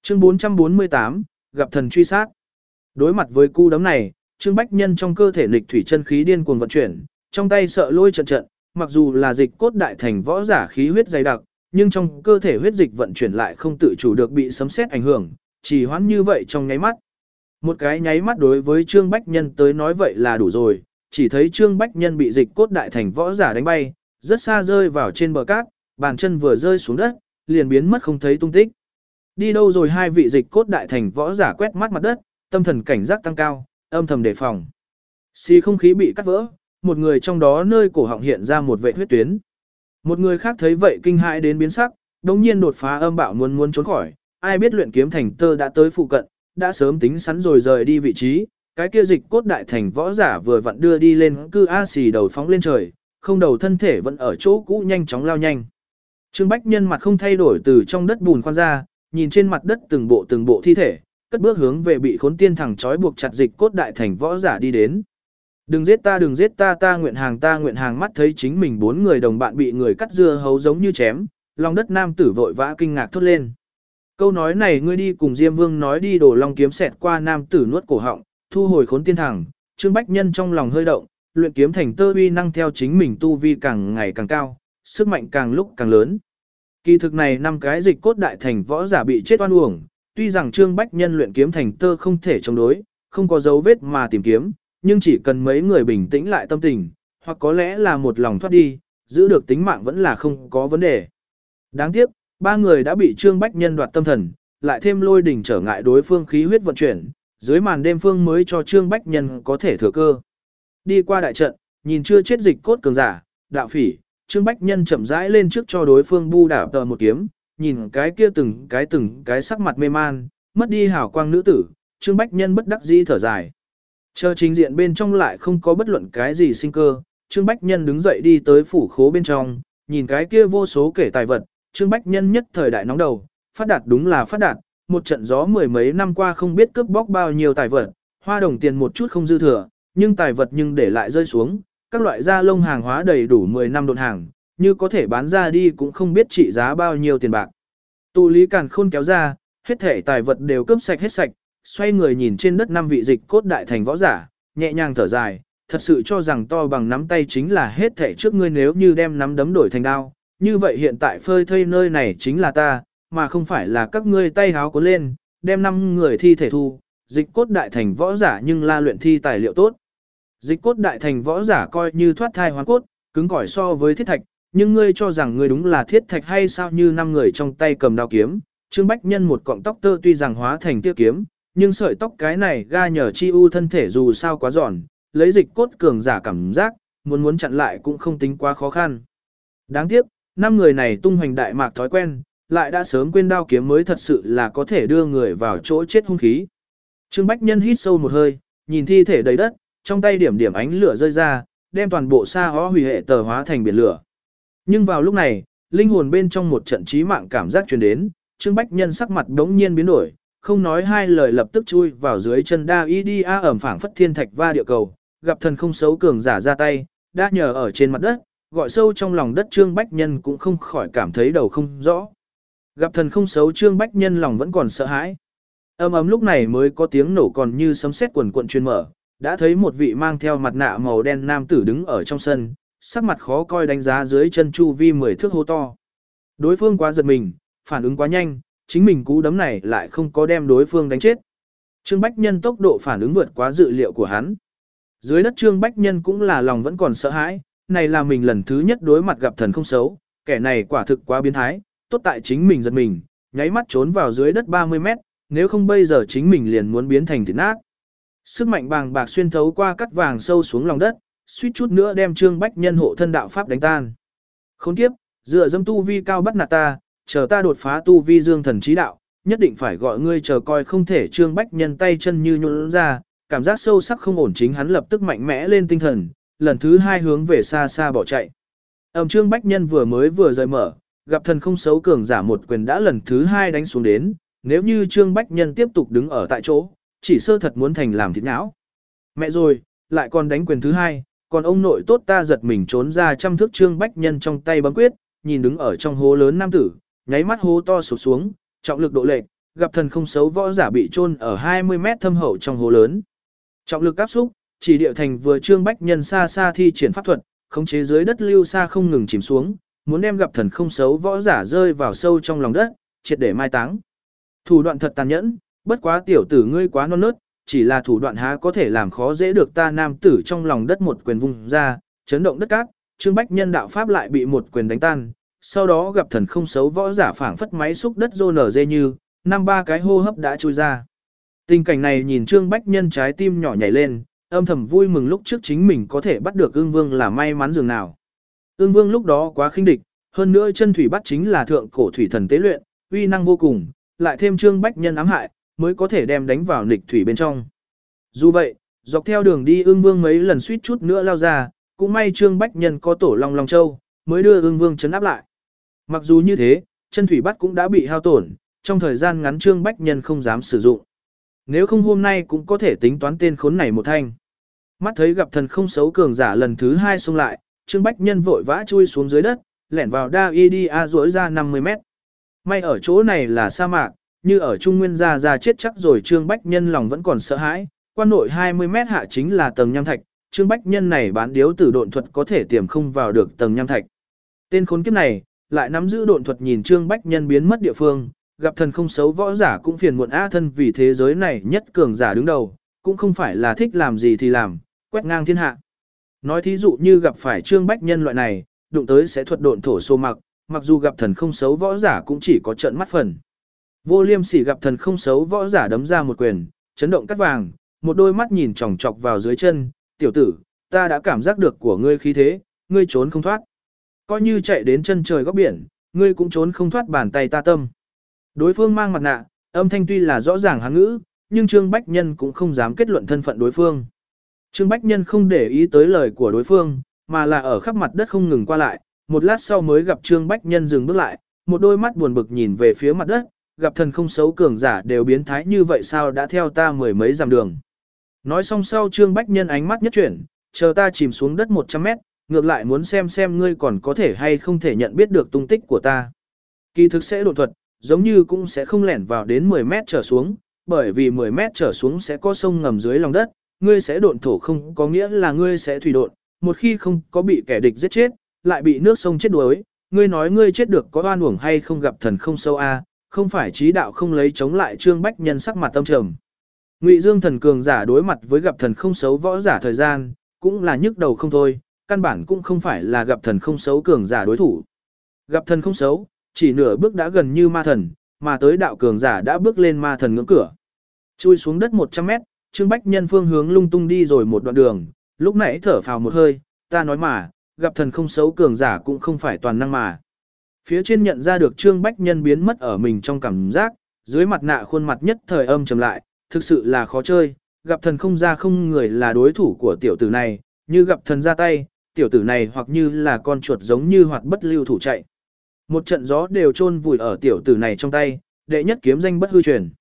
Chương 448, gặp thần truy sát. Đối mặt với cú đấm này, Trương Bách Nhân trong cơ thể nghịch thủy chân khí điên cuồng vận chuyển, trong tay sợ lôi trận trận, mặc dù là dịch cốt đại thành võ giả khí huyết dày đặc, nhưng trong cơ thể huyết dịch vận chuyển lại không tự chủ được bị sấm sét ảnh hưởng, chỉ hoãn như vậy trong nháy mắt. Một cái nháy mắt đối với Trương Bách Nhân tới nói vậy là đủ rồi, chỉ thấy Trương Bách Nhân bị dịch cốt đại thành võ giả đánh bay, rất xa rơi vào trên bờ cát, bàn chân vừa rơi xuống đất, liền biến mất không thấy tung tích. Đi đâu rồi hai vị dịch cốt đại thành võ giả quét mắt mặt đất, tâm thần cảnh giác tăng cao, âm thầm đề phòng. Xì không khí bị cắt vỡ, một người trong đó nơi cổ họng hiện ra một vệt huyết tuyến. Một người khác thấy vậy kinh hãi đến biến sắc, đống nhiên đột phá âm bạo muốn trốn khỏi, ai biết luyện kiếm thành tơ đã tới phụ cận, đã sớm tính sẵn rồi rời đi vị trí, cái kia dịch cốt đại thành võ giả vừa vặn đưa đi lên cư a xì đầu phóng lên trời, không đầu thân thể vẫn ở chỗ cũ nhanh chóng lao nhanh. Trương Bách Nhân mặt không thay đổi từ trong đất bùn khoan ra, nhìn trên mặt đất từng bộ thi thể, cất bước hướng về bị khốn tiên thẳng trói buộc chặt dịch cốt đại thành võ giả đi đến. Đừng giết ta, ta nguyện hàng mắt thấy chính mình bốn người đồng bạn bị người cắt dưa hấu giống như chém, lòng đất nam tử vội vã kinh ngạc thốt lên. Câu nói này ngươi đi cùng Diêm Vương nói đi, đổ long kiếm xẹt qua nam tử nuốt cổ họng, thu hồi khốn tiên thẳng, Trương Bách Nhân trong lòng hơi động, luyện kiếm thành tơ uy năng theo chính mình tu vi càng ngày càng cao, sức mạnh càng lúc càng lớn. Kỳ thực này năm cái dịch cốt đại thành võ giả bị chết oan uổng, tuy rằng Trương Bách Nhân luyện kiếm thành tơ không thể chống đối, không có dấu vết mà tìm kiếm, nhưng chỉ cần mấy người bình tĩnh lại tâm tình, hoặc có lẽ là một lòng thoát đi, giữ được tính mạng vẫn là không có vấn đề. Đáng tiếc, ba người đã bị Trương Bách Nhân đoạt tâm thần, lại thêm lôi đỉnh trở ngại đối phương khí huyết vận chuyển, dưới màn đêm phương mới cho Trương Bách Nhân có thể thừa cơ. Đi qua đại trận, nhìn chưa chết dịch cốt cường giả, đạo phỉ, Trương Bách Nhân chậm rãi lên trước cho đối phương bu đảo tờ một kiếm, nhìn cái kia từng cái sắc mặt mê man, mất đi hào quang nữ tử, Trương Bách Nhân bất đắc dĩ thở dài. Chờ trình diện bên trong lại không có bất luận cái gì sinh cơ, Trương Bách Nhân đứng dậy đi tới phủ khố bên trong, nhìn cái kia vô số kể tài vật, Trương Bách Nhân nhất thời đại nóng đầu, phát đạt đúng là phát đạt, một trận gió mười mấy năm qua không biết cướp bóc bao nhiêu tài vật, hoa đồng tiền một chút không dư thừa, nhưng tài vật nhưng để lại rơi xuống, các loại da lông hàng hóa đầy đủ 10 năm đột hàng, như có thể bán ra đi cũng không biết trị giá bao nhiêu tiền bạc. Tụ lý càn khôn kéo ra, hết thể tài vật đều cướp sạch hết sạch, xoay người nhìn trên đất năm vị dịch cốt đại thành võ giả, nhẹ nhàng thở dài, thật sự cho rằng to bằng nắm tay chính là hết thể trước ngươi, nếu như đem nắm đấm đổi thành đao, như vậy hiện tại phơi thây nơi này chính là ta, mà không phải là các ngươi tay háo cuốn lên, đem 5 người thi thể thu, dịch cốt đại thành võ giả nhưng la luyện thi tài liệu tốt. Dịch cốt đại thành võ giả coi như thoát thai hoán cốt, cứng cỏi so với thiết thạch, nhưng ngươi cho rằng ngươi đúng là thiết thạch hay sao? Như 5 người trong tay cầm đao kiếm, Trương Bách Nhân một cọng tóc tơ tuy rằng hóa thành tia kiếm, nhưng sợi tóc cái này ga nhờ chi u thân thể dù sao quá giòn, lấy dịch cốt cường giả cảm giác, muốn chặn lại cũng không tính quá khó khăn. Đáng tiếc, 5 người này tung hoành đại mạc thói quen, lại đã sớm quên đao kiếm mới thật sự là có thể đưa người vào chỗ chết hung khí. Trương Bách Nhân hít sâu một hơi, nhìn thi thể đầy đất, trong tay điểm ánh lửa rơi ra, đem toàn bộ sa hó hủy hệ tờ hóa thành biển lửa. Nhưng vào lúc này, linh hồn bên trong một trận chí mạng cảm giác truyền đến, Trương Bách Nhân sắc mặt đống nhiên biến đổi, không nói hai lời lập tức chui vào dưới chân đa y đi a ẩm phảng phất thiên thạch va địa cầu, gặp thần không xấu cường giả ra tay, đã nhờ ở trên mặt đất, gọi sâu trong lòng đất Trương Bách Nhân cũng không khỏi cảm thấy đầu không rõ. Gặp thần không xấu Trương Bách Nhân lòng vẫn còn sợ hãi. Ầm lúc này mới có tiếng nổ còn như sấm sét quần quận truyền mở, đã thấy một vị mang theo mặt nạ màu đen nam tử đứng ở trong sân, sắc mặt khó coi đánh giá dưới chân chu vi 10 thước hố to. Đối phương quá giật mình, phản ứng quá nhanh, chính mình cú đấm này lại không có đem đối phương đánh chết. Trương Bách Nhân tốc độ phản ứng vượt quá dự liệu của hắn. Dưới đất Trương Bách Nhân cũng là lòng vẫn còn sợ hãi, này là mình lần thứ nhất đối mặt gặp thần không xấu, kẻ này quả thực quá biến thái, tốt tại chính mình giật mình, nháy mắt trốn vào dưới đất 30 mét, nếu không bây giờ chính mình liền muốn biến thành thịt nát. Sức mạnh bàng bạc xuyên thấu qua cắt vàng sâu xuống lòng đất, suýt chút nữa đem Trương Bách Nhân hộ thân đạo pháp đánh tan. Khốn kiếp, dựa dâm tu vi cao bắt nạt ta, chờ ta đột phá tu vi dương thần trí đạo, nhất định phải gọi ngươi chờ coi không thể. Trương Bách Nhân tay chân như nhũn ra, cảm giác sâu sắc không ổn, chính hắn lập tức mạnh mẽ lên tinh thần, lần thứ 2 hướng về xa xa bỏ chạy. Trương Bách Nhân vừa rời mở, gặp thần không xấu cường giả một quyền đã lần thứ 2 đánh xuống đến, nếu như Trương Bách Nhân tiếp tục đứng ở tại chỗ, chỉ sơ thật muốn thành làm thịt não. Mẹ rồi, lại còn đánh quyền thứ 2, còn ông nội tốt. Ta giật mình trốn ra trăm thước. Trương Bách Nhân trong tay bấm quyết, nhìn đứng ở trong hố lớn nam tử, nháy mắt hố to sụp xuống, trọng lực độ lệch, gặp thần không xấu võ giả bị chôn ở 20 mét thâm hậu trong hố lớn. Trọng lực áp xúc, chỉ địa thành vừa Trương Bách Nhân xa xa thi triển pháp thuật, khống chế dưới đất lưu xa không ngừng chìm xuống, muốn đem gặp thần không xấu võ giả rơi vào sâu trong lòng đất, triệt để mai táng. Thủ đoạn thật tàn nhẫn, bất quá tiểu tử ngươi quá non nớt, chỉ là thủ đoạn há có thể làm khó dễ được ta. Nam tử trong lòng đất một quyền vung ra, chấn động đất cát, Trương Bách Nhân đạo pháp lại bị một quyền đánh tan, sau đó gặp thần không xấu võ giả phảng phất máy xúc đất rô nở dê như, năm ba cái hô hấp đã trôi ra. Tình cảnh này nhìn Trương Bách Nhân trái tim nhỏ nhảy lên, âm thầm vui mừng lúc trước chính mình có thể bắt được Ưng Vương là may mắn dường nào. Ưng Vương lúc đó quá khinh địch, hơn nữa chân thủy bắt chính là thượng cổ thủy thần tế luyện, uy năng vô cùng, lại thêm Trương Bách Nhân ám hại, mới có thể đem đánh vào nghịch thủy bên trong. Dù vậy, dọc theo đường đi Ưng Vương mấy lần suýt chút nữa lao ra, cũng may Trương Bách Nhân có tổ Long Long Châu, mới đưa Ưng Vương trấn áp lại. Mặc dù như thế, chân thủy bắt cũng đã bị hao tổn, trong thời gian ngắn Trương Bách Nhân không dám sử dụng. Nếu không hôm nay cũng có thể tính toán tên khốn này một thanh. Mắt thấy gặp thần không xấu cường giả lần thứ 2 xông lại, Trương Bách Nhân vội vã chui xuống dưới đất, lẻn vào đa y đi a rỗi ra 50 mét. May ở chỗ này là sa mạc, như ở Trung Nguyên ra chết chắc rồi. Trương Bách Nhân lòng vẫn còn sợ hãi, quan nội 20 mét hạ chính là tầng nham thạch, Trương Bách Nhân này bán điếu tử độn thuật có thể tiềm không vào được tầng nham thạch. Tên khốn kiếp này, lại nắm giữ độn thuật nhìn Trương Bách Nhân biến mất địa phương, gặp thần không xấu võ giả cũng phiền muộn a thân vì thế giới này nhất cường giả đứng đầu, cũng không phải là thích làm gì thì làm, quét ngang thiên hạ. Nói thí dụ như gặp phải Trương Bách Nhân loại này, đụng tới sẽ thuật độn thổ xô mặc dù gặp thần không xấu võ giả cũng chỉ có trợn mắt phần. Vô Liêm Sỉ gặp thần không xấu võ giả đấm ra một quyền, chấn động cắt vàng, một đôi mắt nhìn chòng chọc vào dưới chân, tiểu tử, ta đã cảm giác được của ngươi khí thế, ngươi trốn không thoát. Coi như chạy đến chân trời góc biển, ngươi cũng trốn không thoát bàn tay ta tâm. Đối phương mang mặt nạ, âm thanh tuy là rõ ràng hán ngữ, nhưng Trương Bách Nhân cũng không dám kết luận thân phận đối phương. Trương Bách Nhân không để ý tới lời của đối phương, mà là ở khắp mặt đất không ngừng qua lại, một lát sau mới gặp Trương Bách Nhân dừng bước lại, một đôi mắt buồn bực nhìn về phía mặt đất, gặp thần không xấu cường giả đều biến thái như vậy sao đã theo ta mười mấy dặm đường. Nói xong sau Trương Bách Nhân ánh mắt nhất chuyển, chờ ta chìm xuống đất 100 mét, ngược lại muốn xem ngươi còn có thể hay không thể nhận biết được tung tích của ta. Kỳ thực sẽ độn thuật, giống như cũng sẽ không lẻn vào đến 10 mét trở xuống, bởi vì 10 mét trở xuống sẽ có sông ngầm dưới lòng đất, ngươi sẽ độn thổ không có nghĩa là ngươi sẽ thủy độn, một khi không có bị kẻ địch giết chết, lại bị nước sông chết đuối, ngươi nói ngươi chết được có oan uổng hay không gặp thần không sâu a, không phải chí đạo không lấy chống lại. Trương Bách Nhân sắc mặt tâm trầm. Ngụy Dương thần cường giả đối mặt với gặp thần không xấu võ giả thời gian, cũng là nhức đầu không thôi, căn bản cũng không phải là gặp thần không xấu cường giả đối thủ. Gặp thần không xấu, chỉ nửa bước đã gần như ma thần, mà tới đạo cường giả đã bước lên ma thần ngưỡng cửa. Chui xuống đất 100 mét, Trương Bách Nhân phương hướng lung tung đi rồi một đoạn đường, lúc nãy thở phào một hơi, ta nói mà, gặp thần không xấu cường giả cũng không phải toàn năng mà. Phía trên nhận ra được Trương Bách Nhân biến mất ở mình trong cảm giác, dưới mặt nạ khuôn mặt nhất thời âm trầm lại, thực sự là khó chơi, gặp thần không ra không người là đối thủ của tiểu tử này, như gặp thần ra tay, tiểu tử này hoặc như là con chuột giống như hoạt bất lưu thủ chạy. Một trận gió đều chôn vùi ở tiểu tử này trong tay, đệ nhất kiếm danh bất hư truyền.